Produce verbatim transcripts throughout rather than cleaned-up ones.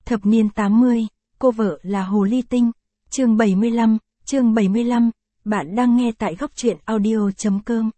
Thập niên tám mươi, cô vợ là Hồ Ly Tinh. Chương bảy mươi lăm, chương bảy mươi lăm, bạn đang nghe tại góc truyện audio chấm com.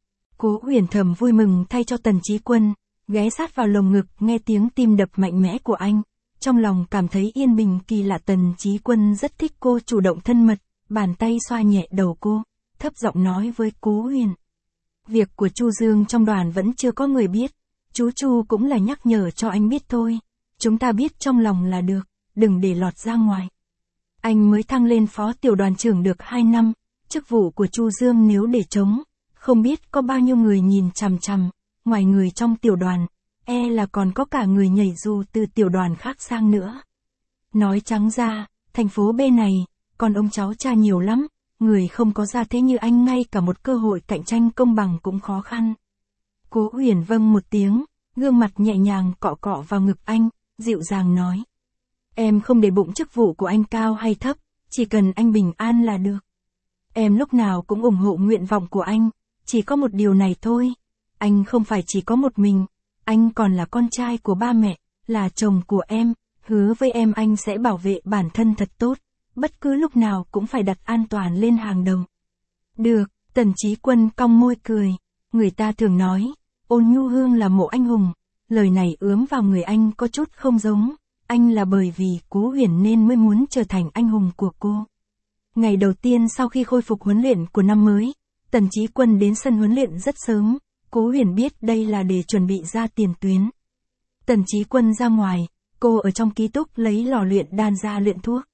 Cố Huyền thầm vui mừng thay cho Tần Chí Quân, ghé sát vào lồng ngực nghe tiếng tim đập mạnh mẽ của anh. Trong lòng cảm thấy yên bình kỳ lạ. Tần Chí Quân rất thích cô chủ động thân mật, bàn tay xoa nhẹ đầu cô, thấp giọng nói với Cố Huyền. Việc của Chu Dương trong đoàn vẫn chưa có người biết, chú Chu cũng là nhắc nhở cho anh biết thôi. Chúng ta biết trong lòng là được, đừng để lọt ra ngoài. Anh mới thăng lên phó tiểu đoàn trưởng được hai năm, chức vụ của Chu Dương nếu để trống, không biết có bao nhiêu người nhìn chằm chằm, ngoài người trong tiểu đoàn, e là còn có cả người nhảy dù từ tiểu đoàn khác sang nữa. Nói trắng ra, thành phố B này, còn ông cháu cha nhiều lắm, người không có gia thế như anh ngay cả một cơ hội cạnh tranh công bằng cũng khó khăn. Cố Huyền vâng một tiếng, gương mặt nhẹ nhàng cọ cọ vào ngực anh, dịu dàng nói. Em không để bụng chức vụ của anh cao hay thấp, chỉ cần anh bình an là được. Em lúc nào cũng ủng hộ nguyện vọng của anh, chỉ có một điều này thôi. Anh không phải chỉ có một mình, anh còn là con trai của ba mẹ, là chồng của em, hứa với em anh sẽ bảo vệ bản thân thật tốt, bất cứ lúc nào cũng phải đặt an toàn lên hàng đầu. Được, Tần Chí Quân cong môi cười, người ta thường nói, Ôn Nhu Hương là mộ anh hùng, lời này ướm vào người anh có chút không giống, anh là bởi vì Cố Huyền nên mới muốn trở thành anh hùng của cô. Ngày đầu tiên sau khi khôi phục huấn luyện của năm mới, Tần Chí Quân đến sân huấn luyện rất sớm, Cố Huyền biết đây là để chuẩn bị ra tiền tuyến. Tần Chí Quân ra ngoài, cô ở trong ký túc lấy lò luyện đan ra luyện thuốc.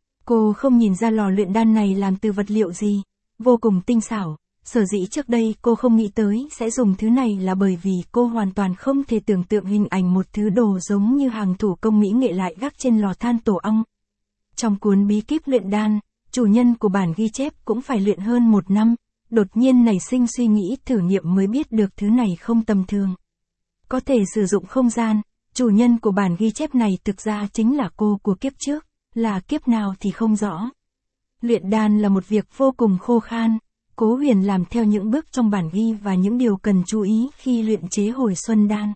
Cô không nhìn ra lò luyện đan này làm từ vật liệu gì, vô cùng tinh xảo, sở dĩ trước đây cô không nghĩ tới sẽ dùng thứ này là bởi vì cô hoàn toàn không thể tưởng tượng hình ảnh một thứ đồ giống như hàng thủ công mỹ nghệ lại gác trên lò than tổ ong. Trong cuốn bí kíp luyện đan, chủ nhân của bản ghi chép cũng phải luyện hơn một năm, đột nhiên nảy sinh suy nghĩ thử nghiệm mới biết được thứ này không tầm thường. Có thể sử dụng không gian, chủ nhân của bản ghi chép này thực ra chính là cô của kiếp trước, là kiếp nào thì không rõ. Luyện đan là một việc vô cùng khô khan, Cố Huyền làm theo những bước trong bản ghi và những điều cần chú ý khi luyện chế hồi xuân đan.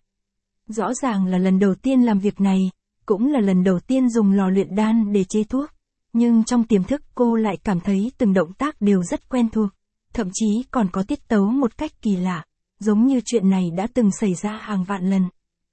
Rõ ràng là lần đầu tiên làm việc này, cũng là lần đầu tiên dùng lò luyện đan để chế thuốc, nhưng trong tiềm thức cô lại cảm thấy từng động tác đều rất quen thuộc, thậm chí còn có tiết tấu một cách kỳ lạ, giống như chuyện này đã từng xảy ra hàng vạn lần.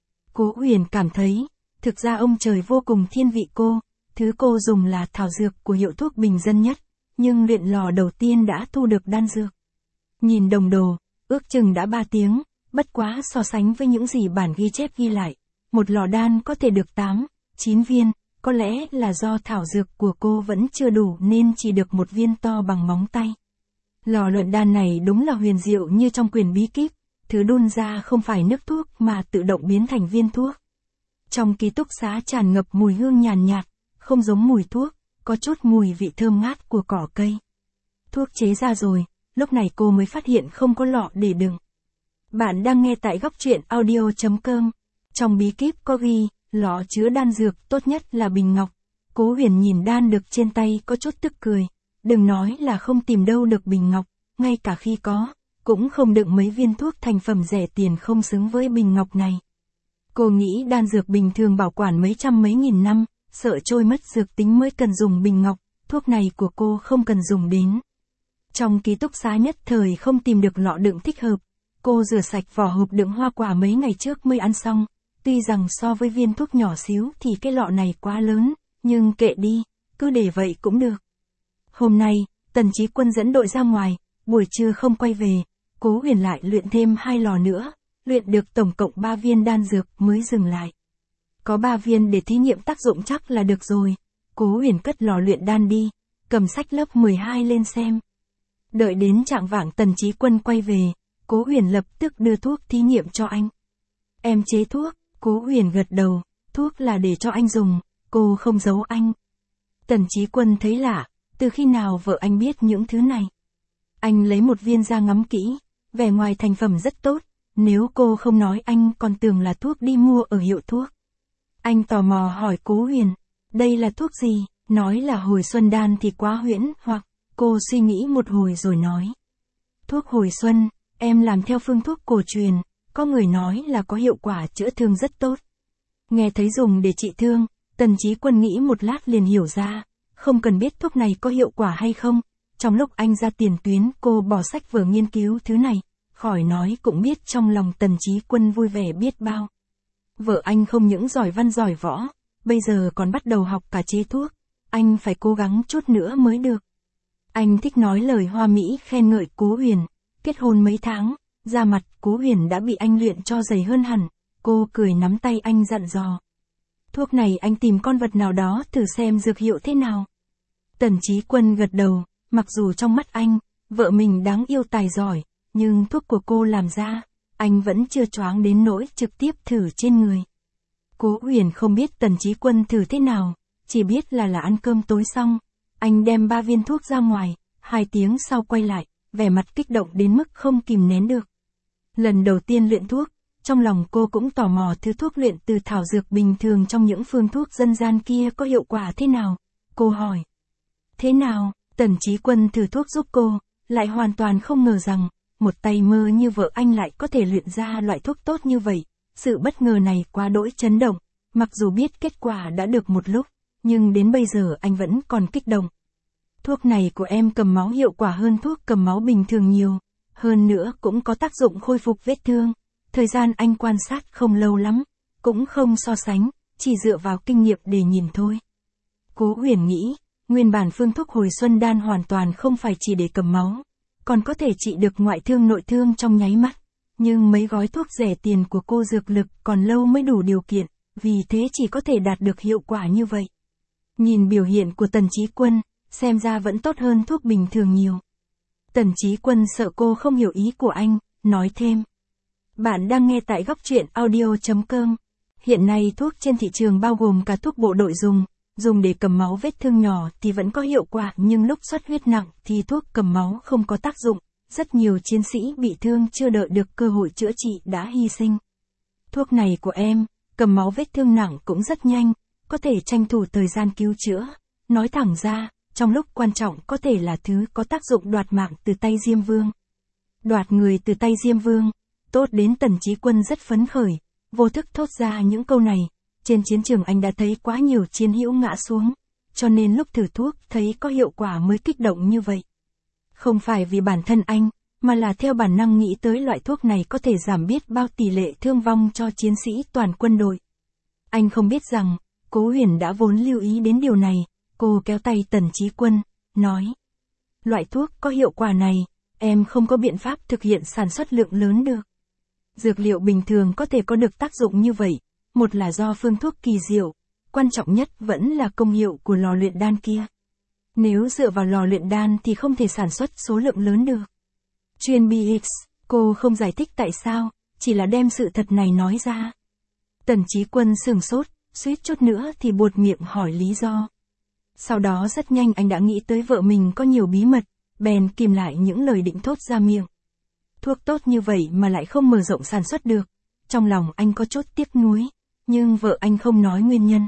Cố Huyền cảm thấy, thực ra ông trời vô cùng thiên vị cô, thứ cô dùng là thảo dược của hiệu thuốc bình dân nhất, nhưng luyện lò đầu tiên đã thu được đan dược. Nhìn đồng đồ, ước chừng đã ba tiếng, bất quá so sánh với những gì bản ghi chép ghi lại, một lò đan có thể được tám, chín viên, có lẽ là do thảo dược của cô vẫn chưa đủ nên chỉ được một viên to bằng móng tay. Lò luyện đan này đúng là huyền diệu như trong quyển bí kíp, thứ đun ra không phải nước thuốc mà tự động biến thành viên thuốc. Trong ký túc xá tràn ngập mùi hương nhàn nhạt, không giống mùi thuốc, có chút mùi vị thơm ngát của cỏ cây. Thuốc chế ra rồi, lúc này cô mới phát hiện không có lọ để đựng. Bạn đang nghe tại góc truyện audio chấm com. Trong bí kíp có ghi, lọ chứa đan dược tốt nhất là bình ngọc. Cố Huyền nhìn đan được trên tay có chút tức cười. Đừng nói là không tìm đâu được bình ngọc, ngay cả khi có, cũng không đựng mấy viên thuốc thành phẩm rẻ tiền không xứng với bình ngọc này. Cô nghĩ đan dược bình thường bảo quản mấy trăm mấy nghìn năm, sợ trôi mất dược tính mới cần dùng bình ngọc, thuốc này của cô không cần dùng đến. Trong ký túc xá nhất thời không tìm được lọ đựng thích hợp, cô rửa sạch vỏ hộp đựng hoa quả mấy ngày trước mới ăn xong, tuy rằng so với viên thuốc nhỏ xíu thì cái lọ này quá lớn, nhưng kệ đi, cứ để vậy cũng được. Hôm nay, Tần Chí Quân dẫn đội ra ngoài, buổi trưa không quay về, Cố Huyền lại luyện thêm hai lò nữa, luyện được tổng cộng ba viên đan dược mới dừng lại. Có ba viên để thí nghiệm tác dụng chắc là được rồi. Cố Huyền cất lò luyện đan đi, cầm sách lớp mười hai lên xem. Đợi đến chạng vạng Tần Chí Quân quay về, Cố Huyền lập tức đưa thuốc thí nghiệm cho anh. Em chế thuốc, Cố Huyền gật đầu, thuốc là để cho anh dùng, cô không giấu anh. Tần Chí Quân thấy lạ, từ khi nào vợ anh biết những thứ này? Anh lấy một viên ra ngắm kỹ, vẻ ngoài thành phẩm rất tốt, nếu cô không nói anh còn tưởng là thuốc đi mua ở hiệu thuốc. Anh tò mò hỏi Cố Huyền, đây là thuốc gì? Nói là hồi xuân đan thì quá huyễn, hoặc, cô suy nghĩ một hồi rồi nói. Thuốc hồi xuân, em làm theo phương thuốc cổ truyền, có người nói là có hiệu quả chữa thương rất tốt. Nghe thấy dùng để trị thương, Tần Chí Quân nghĩ một lát liền hiểu ra, không cần biết thuốc này có hiệu quả hay không. Trong lúc anh ra tiền tuyến cô bỏ sách vở nghiên cứu thứ này, khỏi nói cũng biết trong lòng Tần Chí Quân vui vẻ biết bao. Vợ anh không những giỏi văn giỏi võ, bây giờ còn bắt đầu học cả chế thuốc, anh phải cố gắng chút nữa mới được. Anh thích nói lời hoa mỹ khen ngợi Cố Huyền, kết hôn mấy tháng, da mặt Cố Huyền đã bị anh luyện cho dày hơn hẳn, cô cười nắm tay anh dặn dò. Thuốc này anh tìm con vật nào đó thử xem dược hiệu thế nào. Tần Chí Quân gật đầu, mặc dù trong mắt anh, vợ mình đáng yêu tài giỏi, nhưng thuốc của cô làm ra, anh vẫn chưa choáng đến nỗi trực tiếp thử trên người. Cố Huyền không biết Tần Chí Quân thử thế nào, chỉ biết là là ăn cơm tối xong, anh đem ba viên thuốc ra ngoài, hai tiếng sau quay lại, vẻ mặt kích động đến mức không kìm nén được. Lần đầu tiên luyện thuốc, trong lòng cô cũng tò mò thứ thuốc luyện từ thảo dược bình thường trong những phương thuốc dân gian kia có hiệu quả thế nào. Cô hỏi. Thế nào? Tần Chí Quân thử thuốc giúp cô, lại hoàn toàn không ngờ rằng, một tay mơ như vợ anh lại có thể luyện ra loại thuốc tốt như vậy. Sự bất ngờ này quá đỗi chấn động, mặc dù biết kết quả đã được một lúc, nhưng đến bây giờ anh vẫn còn kích động. Thuốc này của em cầm máu hiệu quả hơn thuốc cầm máu bình thường nhiều, hơn nữa cũng có tác dụng khôi phục vết thương. Thời gian anh quan sát không lâu lắm, cũng không so sánh, chỉ dựa vào kinh nghiệm để nhìn thôi. Cố Huyền nghĩ, nguyên bản phương thuốc hồi xuân đan hoàn toàn không phải chỉ để cầm máu, còn có thể trị được ngoại thương nội thương trong nháy mắt. Nhưng mấy gói thuốc rẻ tiền của cô dược lực còn lâu mới đủ điều kiện, vì thế chỉ có thể đạt được hiệu quả như vậy. Nhìn biểu hiện của Tần Chí Quân, xem ra vẫn tốt hơn thuốc bình thường nhiều. Tần Chí Quân sợ cô không hiểu ý của anh, nói thêm. Bạn đang nghe tại góc truyện audio chấm com. Hiện nay thuốc trên thị trường bao gồm cả thuốc bộ đội dùng, dùng để cầm máu vết thương nhỏ thì vẫn có hiệu quả, nhưng lúc xuất huyết nặng thì thuốc cầm máu không có tác dụng. Rất nhiều chiến sĩ bị thương chưa đợi được cơ hội chữa trị đã hy sinh. Thuốc này của em, cầm máu vết thương nặng cũng rất nhanh, có thể tranh thủ thời gian cứu chữa. Nói thẳng ra, trong lúc quan trọng có thể là thứ có tác dụng đoạt mạng từ tay Diêm Vương. Đoạt người từ tay Diêm Vương, tốt đến Tần Chí Quân rất phấn khởi, vô thức thốt ra những câu này. Trên chiến trường anh đã thấy quá nhiều chiến hữu ngã xuống, cho nên lúc thử thuốc thấy có hiệu quả mới kích động như vậy. Không phải vì bản thân anh, mà là theo bản năng nghĩ tới loại thuốc này có thể giảm biết bao tỷ lệ thương vong cho chiến sĩ toàn quân đội. Anh không biết rằng, Cố Huyền đã vốn lưu ý đến điều này, cô kéo tay Tần Chí Quân, nói. Loại thuốc có hiệu quả này, em không có biện pháp thực hiện sản xuất lượng lớn được. Dược liệu bình thường có thể có được tác dụng như vậy, một là do phương thuốc kỳ diệu, quan trọng nhất vẫn là công hiệu của lò luyện đan kia. Nếu dựa vào lò luyện đan thì không thể sản xuất số lượng lớn được. Chuyên bê ích, cô không giải thích tại sao, chỉ là đem sự thật này nói ra. Tần Chí Quân sửng sốt, suýt chút nữa thì buột miệng hỏi lý do. Sau đó rất nhanh anh đã nghĩ tới vợ mình có nhiều bí mật, bèn kìm lại những lời định thốt ra miệng. Thuốc tốt như vậy mà lại không mở rộng sản xuất được. Trong lòng anh có chút tiếc nuối, nhưng vợ anh không nói nguyên nhân.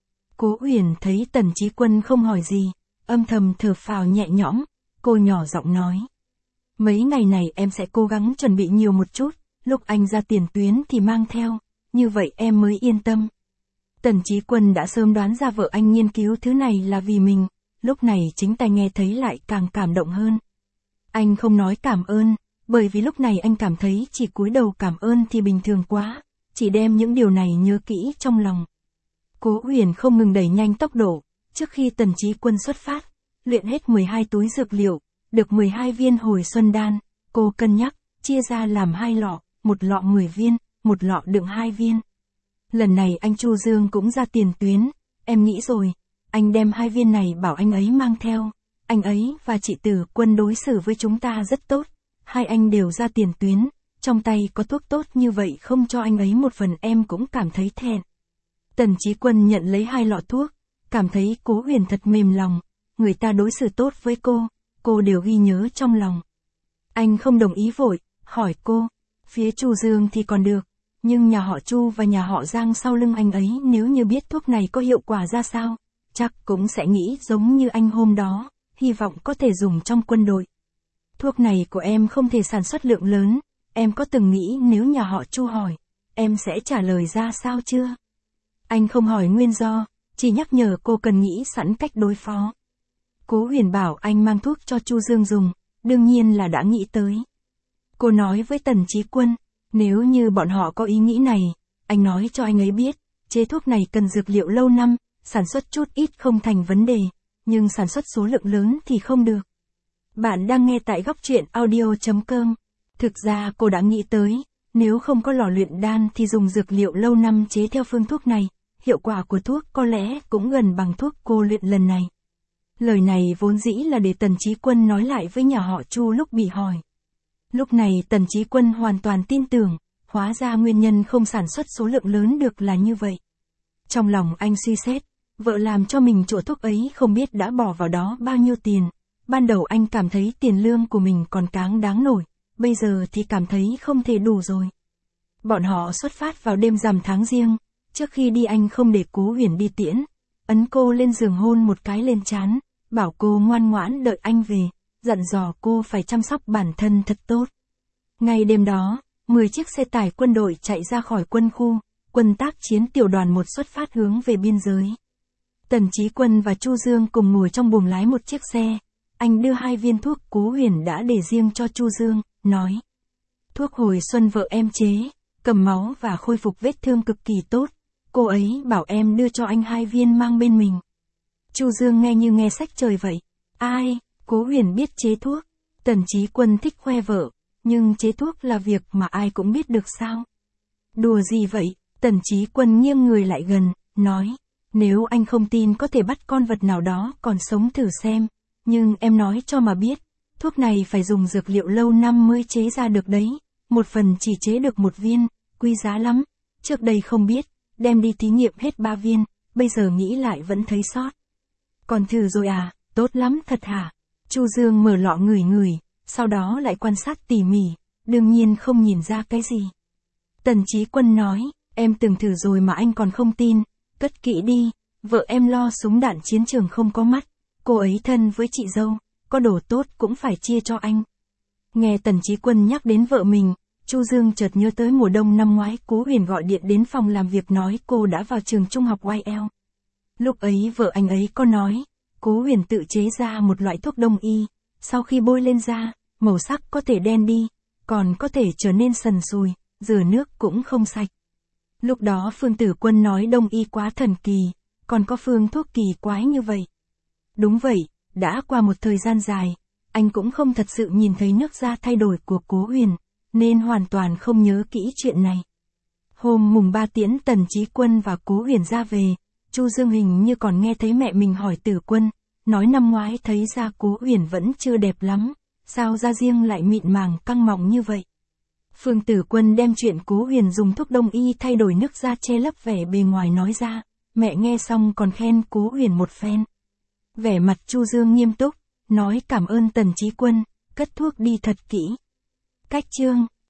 Cố Huyền thấy Tần Chí Quân không hỏi gì, âm thầm thở phào nhẹ nhõm, cô nhỏ giọng nói. Mấy ngày này em sẽ cố gắng chuẩn bị nhiều một chút, lúc anh ra tiền tuyến thì mang theo, như vậy em mới yên tâm. Tần Chí Quân đã sớm đoán ra vợ anh nghiên cứu thứ này là vì mình, lúc này chính tai nghe thấy lại càng cảm động hơn. Anh không nói cảm ơn, bởi vì lúc này anh cảm thấy chỉ cúi đầu cảm ơn thì bình thường quá, chỉ đem những điều này nhớ kỹ trong lòng. Cố Huyền không ngừng đẩy nhanh tốc độ, trước khi Tần Chí Quân xuất phát, luyện hết mười hai túi dược liệu, được mười hai viên hồi xuân đan, cô cân nhắc, chia ra làm hai lọ, một lọ mười viên, một lọ đựng hai viên. Lần này anh Chu Dương cũng ra tiền tuyến, em nghĩ rồi, anh đem hai viên này bảo anh ấy mang theo, anh ấy và chị Tử Quân đối xử với chúng ta rất tốt, hai anh đều ra tiền tuyến, trong tay có thuốc tốt như vậy không cho anh ấy một phần em cũng cảm thấy thẹn. Tần Chí Quân nhận lấy hai lọ thuốc, cảm thấy Cố Huyền thật mềm lòng, người ta đối xử tốt với cô, cô đều ghi nhớ trong lòng. Anh không đồng ý vội, hỏi cô, phía Chu Dương thì còn được, nhưng nhà họ Chu và nhà họ Giang sau lưng anh ấy nếu như biết thuốc này có hiệu quả ra sao, chắc cũng sẽ nghĩ giống như anh hôm đó, hy vọng có thể dùng trong quân đội. Thuốc này của em không thể sản xuất lượng lớn, em có từng nghĩ nếu nhà họ Chu hỏi, em sẽ trả lời ra sao chưa? Anh không hỏi nguyên do, chỉ nhắc nhở cô cần nghĩ sẵn cách đối phó. Cố Huyền bảo anh mang thuốc cho Chu Dương dùng, đương nhiên là đã nghĩ tới. Cô nói với Tần Chí Quân, nếu như bọn họ có ý nghĩ này, anh nói cho anh ấy biết, chế thuốc này cần dược liệu lâu năm, sản xuất chút ít không thành vấn đề, nhưng sản xuất số lượng lớn thì không được. Bạn đang nghe tại góc truyện audio chấm com. Thực ra cô đã nghĩ tới, nếu không có lò luyện đan thì dùng dược liệu lâu năm chế theo phương thuốc này, hiệu quả của thuốc có lẽ cũng gần bằng thuốc cô luyện lần này. Lời này vốn dĩ là để Tần Chí Quân nói lại với nhà họ Chu lúc bị hỏi. Lúc này Tần Chí Quân hoàn toàn tin tưởng, hóa ra nguyên nhân không sản xuất số lượng lớn được là như vậy. Trong lòng anh suy xét, vợ làm cho mình chỗ thuốc ấy không biết đã bỏ vào đó bao nhiêu tiền. Ban đầu anh cảm thấy tiền lương của mình còn cáng đáng nổi, bây giờ thì cảm thấy không thể đủ rồi. Bọn họ xuất phát vào đêm rằm tháng Giêng, trước khi đi anh không để Cố Huyền đi tiễn, ấn cô lên giường hôn một cái lên trán, bảo cô ngoan ngoãn đợi anh về, dặn dò cô phải chăm sóc bản thân thật tốt. Ngay đêm đó, mười chiếc xe tải quân đội chạy ra khỏi quân khu, quân tác chiến tiểu đoàn một xuất phát hướng về biên giới. Tần Chí Quân và Chu Dương cùng ngồi trong buồng lái một chiếc xe. Anh đưa hai viên thuốc Cố Huyền đã để riêng cho Chu Dương, nói. Thuốc hồi xuân vợ em chế, cầm máu và khôi phục vết thương cực kỳ tốt. Cô ấy bảo em đưa cho anh hai viên mang bên mình. Chu Dương nghe như nghe sách trời vậy. Ai, Cố Huyền biết chế thuốc. Tần Chí Quân thích khoe vợ, nhưng chế thuốc là việc mà ai cũng biết được sao? Đùa gì vậy? Tần Chí Quân nghiêng người lại gần, nói. Nếu anh không tin có thể bắt con vật nào đó còn sống thử xem. Nhưng em nói cho mà biết, thuốc này phải dùng dược liệu lâu năm mới chế ra được đấy. Một phần chỉ chế được một viên, quý giá lắm. Trước đây không biết, đem đi thí nghiệm hết ba viên, bây giờ nghĩ lại vẫn thấy sót. Còn thử rồi à, tốt lắm thật hả? Chu Dương mở lọ ngửi ngửi, sau đó lại quan sát tỉ mỉ, đương nhiên không nhìn ra cái gì. Tần Chí Quân nói, em từng thử rồi mà anh còn không tin, cất kỹ đi, vợ em lo súng đạn chiến trường không có mắt. Cô ấy thân với chị dâu, có đồ tốt cũng phải chia cho anh. Nghe Tần Chí Quân nhắc đến vợ mình, Chu Dương chợt nhớ tới mùa đông năm ngoái Cố Huyền gọi điện đến phòng làm việc nói cô đã vào trường trung học Y L. Lúc ấy vợ anh ấy có nói, Cố Huyền tự chế ra một loại thuốc đông y, sau khi bôi lên da, màu sắc có thể đen đi, còn có thể trở nên sần sùi, rửa nước cũng không sạch. Lúc đó Phương Tử Quân nói đông y quá thần kỳ, còn có phương thuốc kỳ quái như vậy. Đúng vậy, đã qua một thời gian dài, anh cũng không thật sự nhìn thấy nước da thay đổi của Cố Huyền, nên hoàn toàn không nhớ kỹ chuyện này. Hôm mùng ba tiễn Tần Chí Quân và Cố Huyền ra về, Chu Dương hình như còn nghe thấy mẹ mình hỏi Tử Quân, nói năm ngoái thấy da Cố Huyền vẫn chưa đẹp lắm, sao da riêng lại mịn màng căng mọng như vậy. Phương Tử Quân đem chuyện Cố Huyền dùng thuốc đông y thay đổi nước da che lấp vẻ bề ngoài nói ra, mẹ nghe xong còn khen Cố Huyền một phen. Vẻ mặt Chu Dương nghiêm túc, nói cảm ơn Tần Chí Quân, cất thuốc đi thật kỹ. Cách chương